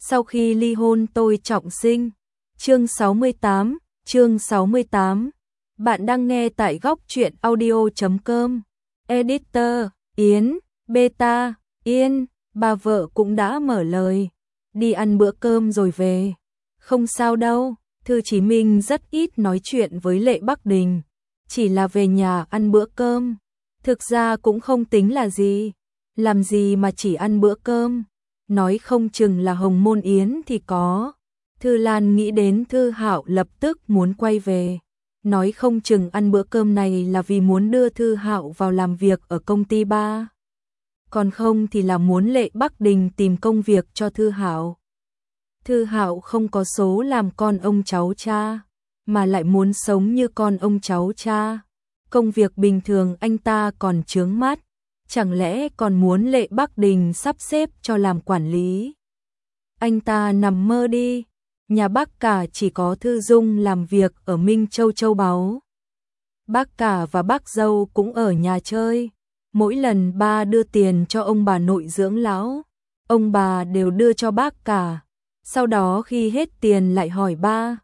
Sau khi ly hôn tôi trọng sinh. Chương 68, chương 68. Bạn đang nghe tại góc truyện audio.com. Editor, Yến, Beta, Yên, bà vợ cũng đã mở lời. Đi ăn bữa cơm rồi về. Không sao đâu, Thư Chí Minh rất ít nói chuyện với Lệ Bắc Đình. Chỉ là về nhà ăn bữa cơm. Thực ra cũng không tính là gì. Làm gì mà chỉ ăn bữa cơm. Nói không chừng là hồng môn yến thì có. Thư Lan nghĩ đến Thư Hạo lập tức muốn quay về. Nói không chừng ăn bữa cơm này là vì muốn đưa Thư Hạo vào làm việc ở công ty ba. Còn không thì là muốn Lệ Bắc Đình tìm công việc cho Thư Hạo. Thư Hạo không có số làm con ông cháu cha, mà lại muốn sống như con ông cháu cha. Công việc bình thường anh ta còn chướng mắt, chẳng lẽ còn muốn Lệ Bắc Đình sắp xếp cho làm quản lý. Anh ta nằm mơ đi, nhà bác cả chỉ có Thư Dung làm việc ở Minh Châu Châu Báu. Bác cả và bác dâu cũng ở nhà chơi, mỗi lần ba đưa tiền cho ông bà nội dưỡng lão, ông bà đều đưa cho bác cả. Sau đó khi hết tiền lại hỏi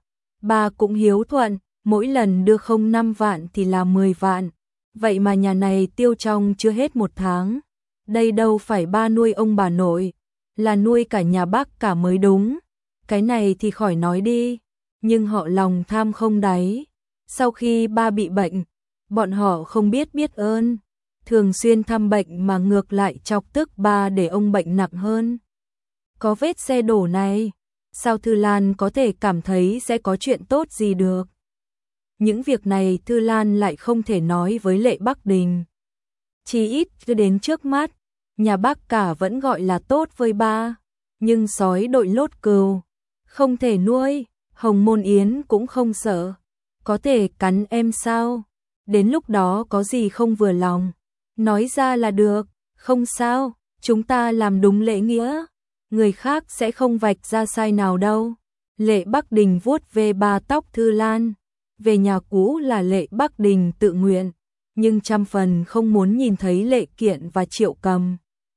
ba cũng hiếu thuận, mỗi lần đưa không 5 vạn thì là 10 vạn. Vậy mà nhà này tiêu trong chưa hết 1 tháng. Đây đâu phải ba nuôi ông bà nội, là nuôi cả nhà bác cả mới đúng. Cái này thì khỏi nói đi, nhưng họ lòng tham không đáy. Sau khi ba bị bệnh, bọn họ không biết ơn, thường xuyên thăm bệnh mà ngược lại chọc tức ba để ông bệnh nặng hơn. Có vết xe đổ này, sao Thư Lan có thể cảm thấy sẽ có chuyện tốt gì được? Những việc này Thư Lan lại không thể nói với Lệ Bắc Đình. Chỉ ít đến trước mắt, nhà bác cả vẫn gọi là tốt với ba, nhưng sói đội lốt cừu, không thể nuôi, hồng môn yến cũng không sợ. Có thể cắn em sao? Đến lúc đó có gì không vừa lòng, nói ra là được, không sao, chúng ta làm đúng lễ nghĩa. Người khác sẽ không vạch ra sai nào đâu. Lệ Bắc Đình vuốt về ba tóc Thư Lan. Về nhà cũ là Lệ Bắc Đình tự nguyện, nhưng trăm phần không muốn nhìn thấy Lệ Kiện và Triệu Cầm.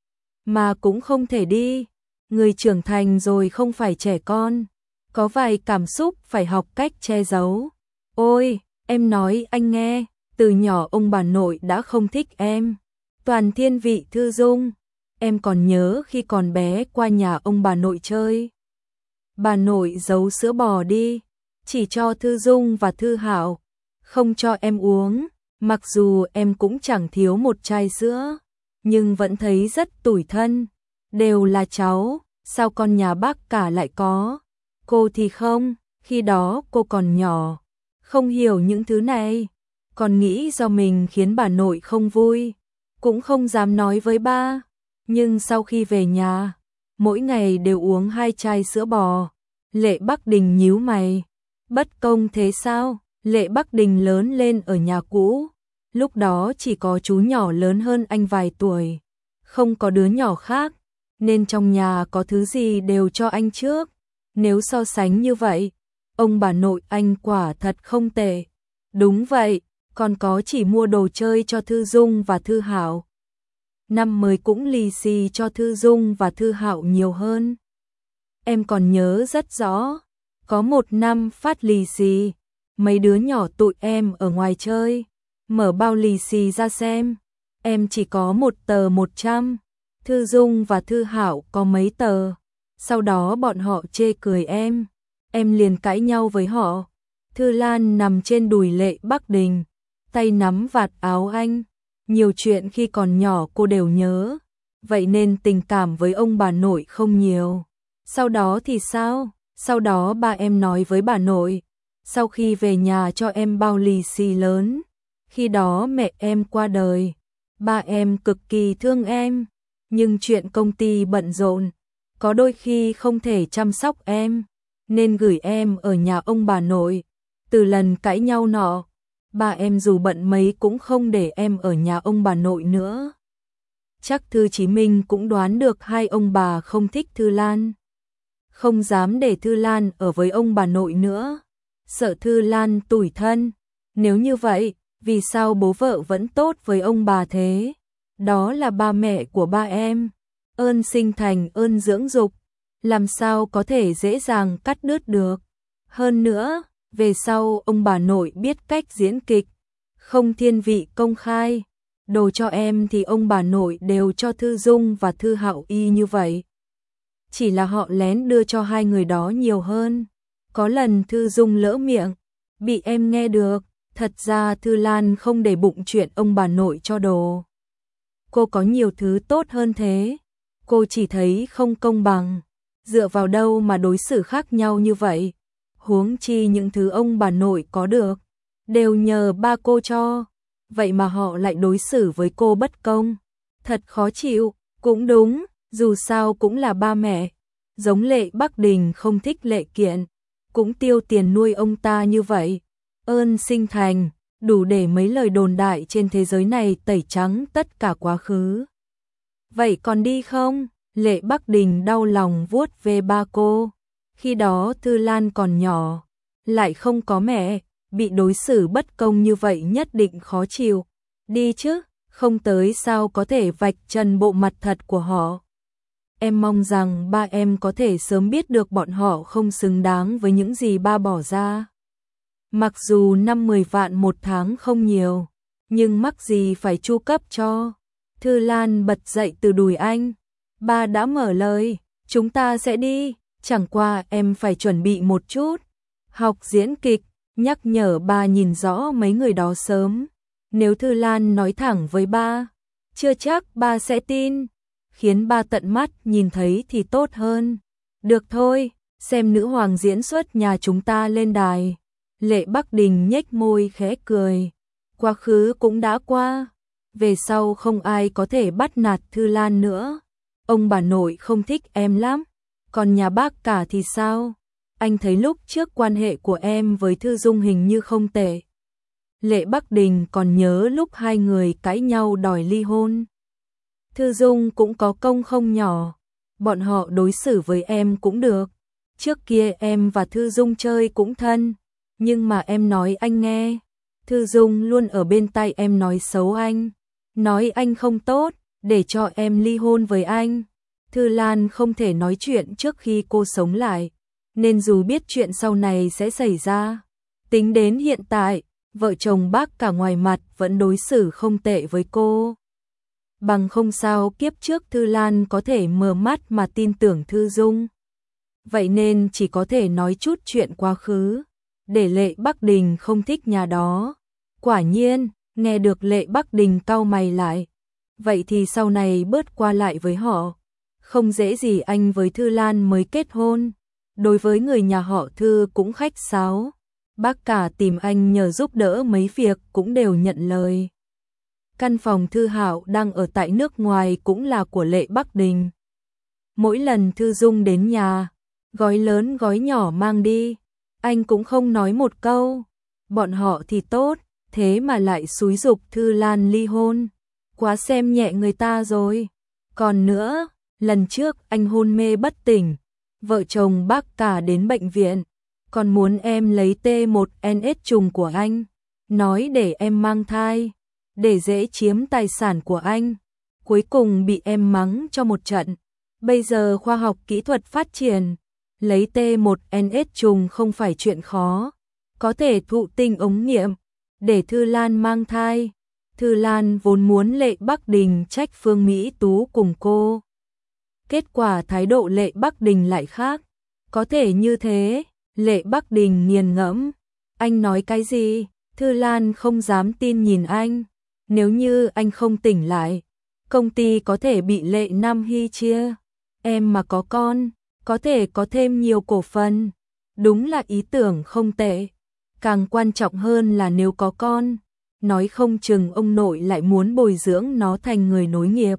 Mà cũng không thể đi, người trưởng thành rồi không phải trẻ con, có vài cảm xúc phải học cách che giấu. Ôi, em nói anh nghe, từ nhỏ ông bà nội đã không thích em. Toàn thiên vị Thư Dung. Em còn nhớ khi còn bé qua nhà ông bà nội chơi. Bà nội giấu sữa bò đi, chỉ cho Thư Dung và Thư Hạo, không cho em uống. Mặc dù em cũng chẳng thiếu một chai sữa, nhưng vẫn thấy rất tủi thân. Đều là cháu, sao con nhà bác cả lại có? Cô thì không, khi đó cô còn nhỏ, không hiểu những thứ này. Còn nghĩ do mình khiến bà nội không vui, cũng không dám nói với ba. Nhưng sau khi về nhà, mỗi ngày đều uống 2 chai sữa bò. Lệ Bắc Đình nhíu mày. Bất công thế sao? Lệ Bắc Đình lớn lên ở nhà cũ. Lúc đó chỉ có chú nhỏ lớn hơn anh vài tuổi. Không có đứa nhỏ khác. Nên trong nhà có thứ gì đều cho anh trước. Nếu so sánh như vậy, ông bà nội anh quả thật không tệ. Đúng vậy, còn có chỉ mua đồ chơi cho Thư Dung và Thư Hạo. Năm mới cũng lì xì cho Thư Dung và Thư Hạo nhiều hơn. Em còn nhớ rất rõ, có một năm phát lì xì, mấy đứa nhỏ tụi em ở ngoài chơi, mở bao lì xì ra xem, em chỉ có 1 tờ 100, Thư Dung và Thư Hạo có mấy tờ. Sau đó bọn họ chê cười em liền cãi nhau với họ. Thư Lan nằm trên đùi Lệ Bắc Đình, tay nắm vạt áo anh. Nhiều chuyện khi còn nhỏ cô đều nhớ, vậy nên tình cảm với ông bà nội không nhiều. Sau đó thì sao? Sau đó ba em nói với bà nội, sau khi về nhà cho em bao lì xì lớn. Khi đó mẹ em qua đời, ba em cực kỳ thương em, nhưng chuyện công ty bận rộn, có đôi khi không thể chăm sóc em, nên gửi em ở nhà ông bà nội. Từ lần cãi nhau nọ, ba em dù bận mấy cũng không để em ở nhà ông bà nội nữa. Chắc Thư Chí Minh cũng đoán được hai ông bà không thích Thư Lan, không dám để Thư Lan ở với ông bà nội nữa, sợ Thư Lan tủi thân. Nếu như vậy, vì sao bố vợ vẫn tốt với ông bà thế? Đó là ba mẹ của ba em, ơn sinh thành ơn dưỡng dục. làm sao có thể dễ dàng cắt đứt được. Hơn nữa, về sau ông bà nội biết cách diễn kịch, không thiên vị công khai. Đồ cho em thì ông bà nội đều cho Thư Dung và Thư Hạo y như vậy. Chỉ là họ lén đưa cho hai người đó nhiều hơn. Có lần Thư Dung lỡ miệng, bị em nghe được, thật ra Thư Lan không để bụng chuyện ông bà nội cho đồ. Cô có nhiều thứ tốt hơn thế, cô chỉ thấy không công bằng, dựa vào đâu mà đối xử khác nhau như vậy. Huống chi những thứ ông bà nội có được, đều nhờ ba cô cho, vậy mà họ lại đối xử với cô bất công. Thật khó chịu, cũng đúng, dù sao cũng là ba mẹ. Giống Lệ Bắc Đình không thích Lệ Kiện, cũng tiêu tiền nuôi ông ta như vậy. Ơn sinh thành, đủ để mấy lời đồn đại trên thế giới này tẩy trắng tất cả quá khứ. Vậy còn đi không? Lệ Bắc Đình đau lòng vuốt về ba cô. Khi đó Thư Lan còn nhỏ, lại không có mẹ, bị đối xử bất công như vậy nhất định khó chịu. Đi chứ, không tới sao có thể vạch trần bộ mặt thật của họ. Em mong rằng ba em có thể sớm biết được bọn họ không xứng đáng với những gì ba bỏ ra. Mặc dù 5-10 vạn một tháng không nhiều, nhưng mắc gì phải chu cấp cho. Thư Lan bật dậy từ đùi anh. Ba đã mở lời, chúng ta sẽ đi, chẳng qua em phải chuẩn bị một chút. Học diễn kịch, nhắc nhở ba nhìn rõ mấy người đó sớm. Nếu Thư Lan nói thẳng với ba, chưa chắc ba sẽ tin. Khiến ba tận mắt nhìn thấy thì tốt hơn. Được thôi, xem nữ hoàng diễn xuất nhà chúng ta lên đài. Lệ Bắc Đình nhếch môi khẽ cười. Quá khứ cũng đã qua, về sau không ai có thể bắt nạt Thư Lan nữa. Ông bà nội không thích em lắm, còn nhà bác cả thì sao? Anh thấy lúc trước quan hệ của em với Thư Dung hình như không tệ. Lệ Bắc Đình còn nhớ lúc hai người cãi nhau đòi ly hôn. Thư Dung cũng có công không nhỏ, bọn họ đối xử với em cũng được. Trước kia em và Thư Dung chơi cũng thân, nhưng mà em nói anh nghe. Thư Dung luôn ở bên tai em nói xấu anh, nói anh không tốt, để cho em ly hôn với anh. Thư Lan không thể nói chuyện trước khi cô sống lại, nên dù biết chuyện sau này sẽ xảy ra, tính đến hiện tại, vợ chồng bác cả ngoài mặt vẫn đối xử không tệ với cô. Bằng không sao kiếp trước Thư Lan có thể mở mắt mà tin tưởng Thư Dung. Vậy nên chỉ có thể nói chút chuyện quá khứ, để Lệ Bắc Đình không thích nhà đó. Quả nhiên, nghe được Lệ Bắc Đình cau mày lại. Vậy thì sau này bớt qua lại với họ. Không dễ gì anh với Thư Lan mới kết hôn. Đối với người nhà họ Thư cũng khách sáo. Bác cả tìm anh nhờ giúp đỡ mấy việc cũng đều nhận lời. Căn phòng Thư Hạo đang ở tại nước ngoài cũng là của Lệ Bắc Đình. Mỗi lần Thư Dung đến nhà, gói lớn gói nhỏ mang đi, anh cũng không nói một câu. Bọn họ thì tốt, thế mà lại xúi giục Thư Lan ly hôn. Quá xem nhẹ người ta rồi. Còn nữa, lần trước anh hôn mê bất tỉnh, vợ chồng bác cả đến bệnh viện, còn muốn em lấy T1NS trùng của anh, nói để em mang thai, để dễ chiếm tài sản của anh. Cuối cùng bị em mắng cho một trận. Bây giờ khoa học kỹ thuật phát triển, lấy T1NS trùng không phải chuyện khó, có thể thụ tinh ống nghiệm, để Thư Lan mang thai. Thư Lan vốn muốn Lệ Bắc Đình trách Phương Mỹ Tú cùng cô. Kết quả thái độ Lệ Bắc Đình lại khác. Có thể như thế, Lệ Bắc Đình nghiền ngẫm. Anh nói cái gì? Thư Lan không dám tin nhìn anh. Nếu như anh không tỉnh lại, công ty có thể bị Lệ Nam Hy chia. Em mà có con, có thể có thêm nhiều cổ phần. Đúng là ý tưởng không tệ. Càng quan trọng hơn là nếu có con, nói không chừng ông nội lại muốn bồi dưỡng nó thành người nối nghiệp.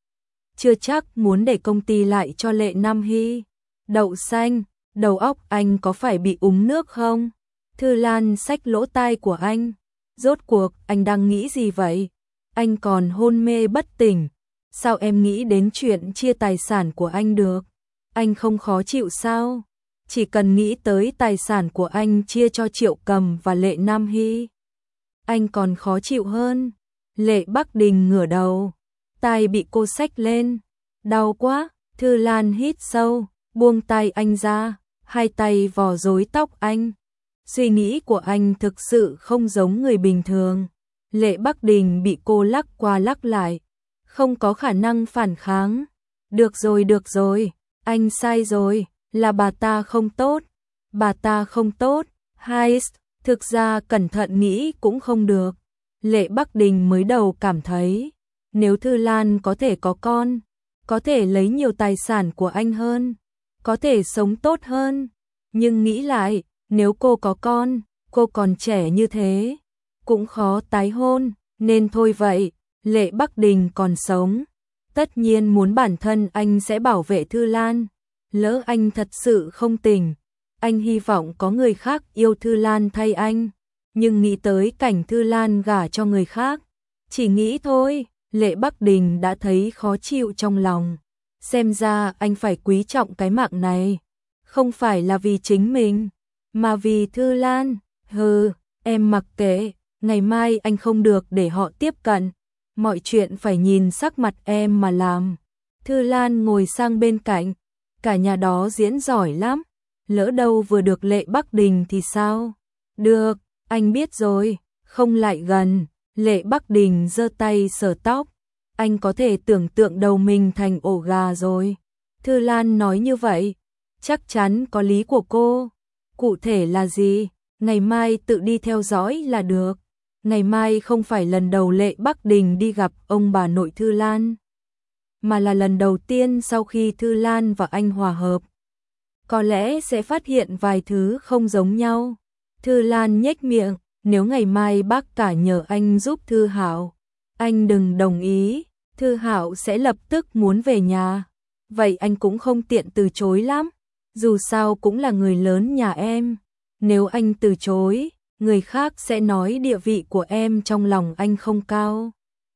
Chưa chắc muốn để công ty lại cho Lệ Nam Hy. Đậu xanh, đầu óc anh có phải bị úng nước không? Thư Lan xách lỗ tai của anh. Rốt cuộc anh đang nghĩ gì vậy? Anh còn hôn mê bất tỉnh. Sao em nghĩ đến chuyện chia tài sản của anh được? Anh không khó chịu sao? Chỉ cần nghĩ tới tài sản của anh chia cho Triệu Cầm và Lệ Nam Hy, anh còn khó chịu hơn. Lệ Bắc Đình ngửa đầu, tai bị cô xách lên. Đau quá. Thư Lan hít sâu, buông tay anh ra, hai tay vò rối tóc anh. Suy nghĩ của anh thực sự không giống người bình thường. Lệ Bắc Đình bị cô lắc qua lắc lại, không có khả năng phản kháng. Được rồi, anh sai rồi, là bà ta không tốt. Bà ta không tốt, Heist, thực ra cẩn thận nghĩ cũng không được. Lệ Bắc Đình mới đầu cảm thấy, nếu Thư Lan có thể có con, có thể lấy nhiều tài sản của anh hơn, có thể sống tốt hơn. Nhưng nghĩ lại, nếu cô có con, cô còn trẻ như thế, cũng khó tái hôn, nên thôi vậy. Lệ Bắc Đình còn sống, tất nhiên muốn bản thân anh sẽ bảo vệ Thư Lan. Lỡ anh thật sự không tỉnh, anh hy vọng có người khác yêu Thư Lan thay anh. Nhưng nghĩ tới cảnh Thư Lan gả cho người khác, chỉ nghĩ thôi, Lệ Bắc Đình đã thấy khó chịu trong lòng. Xem ra anh phải quý trọng cái mạng này, không phải là vì chính mình, mà vì Thư Lan. Hừ, em mặc kệ, ngày mai anh không được để họ tiếp cận, mọi chuyện phải nhìn sắc mặt em mà làm. Thư Lan ngồi sang bên cạnh, cả nhà đó diễn giỏi lắm, lỡ đâu vừa được Lệ Bắc Đình thì sao? Được, anh biết rồi, không lại gần. Lệ Bắc Đình giơ tay sờ tóc, anh có thể tưởng tượng đầu mình thành ổ gà rồi. Thư Lan nói như vậy, chắc chắn có lý của cô. Cụ thể là gì? Ngày mai tự đi theo dõi là được. Ngày mai không phải lần đầu Lệ Bắc Đình đi gặp ông bà nội Thư Lan, mà là lần đầu tiên sau khi Thư Lan và anh hòa hợp. Có lẽ sẽ phát hiện vài thứ không giống nhau. Thư Lan nhếch miệng, nếu ngày mai bác cả nhờ anh giúp Thư Hạo, anh đừng đồng ý, Thư Hạo sẽ lập tức muốn về nhà. Vậy anh cũng không tiện từ chối lắm, dù sao cũng là người lớn nhà em. Nếu anh từ chối, người khác sẽ nói địa vị của em trong lòng anh không cao.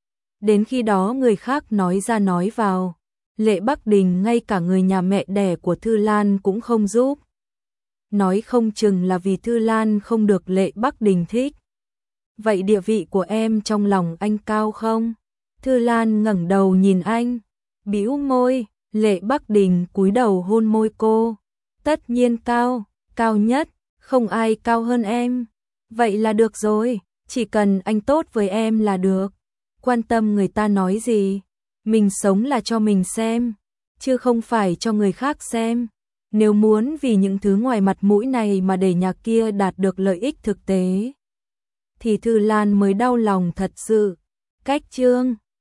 Đến khi đó người khác nói ra nói vào, Lệ Bắc Đình ngay cả người nhà mẹ đẻ của Thư Lan cũng không giúp. Nói không chừng là vì Thư Lan không được Lệ Bắc Đình thích. Vậy địa vị của em trong lòng anh cao không? Thư Lan ngẩng đầu nhìn anh, bĩu môi. Lệ Bắc Đình cúi đầu hôn môi cô. Tất nhiên cao, cao nhất, không ai cao hơn em. Vậy là được rồi, chỉ cần anh tốt với em là được. Quan tâm người ta nói gì, mình sống là cho mình xem, chứ không phải cho người khác xem. Nếu muốn vì những thứ ngoài mặt mũi này mà để nhà kia đạt được lợi ích thực tế, thì Thư Lan mới đau lòng thật sự. Cách chương